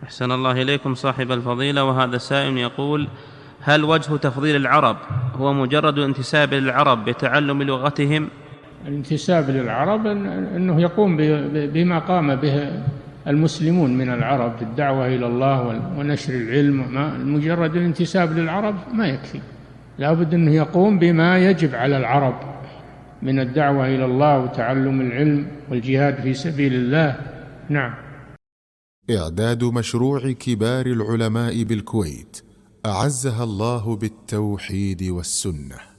أحسن الله إليكم صاحب الفضيلة. وهذا سائل يقول: هل وجه تفضيل العرب هو مجرد الانتساب للعرب بتعلم لغتهم؟ الانتساب للعرب أنه يقوم بما قام به المسلمون من العرب بالدعوة إلى الله ونشر العلم. مجرد الانتساب للعرب ما يكفي، لا بد أنه يقوم بما يجب على العرب من الدعوة إلى الله وتعلم العلم والجهاد في سبيل الله. نعم. إعداد مشروع كبار العلماء بالكويت أعزها الله بالتوحيد والسنة.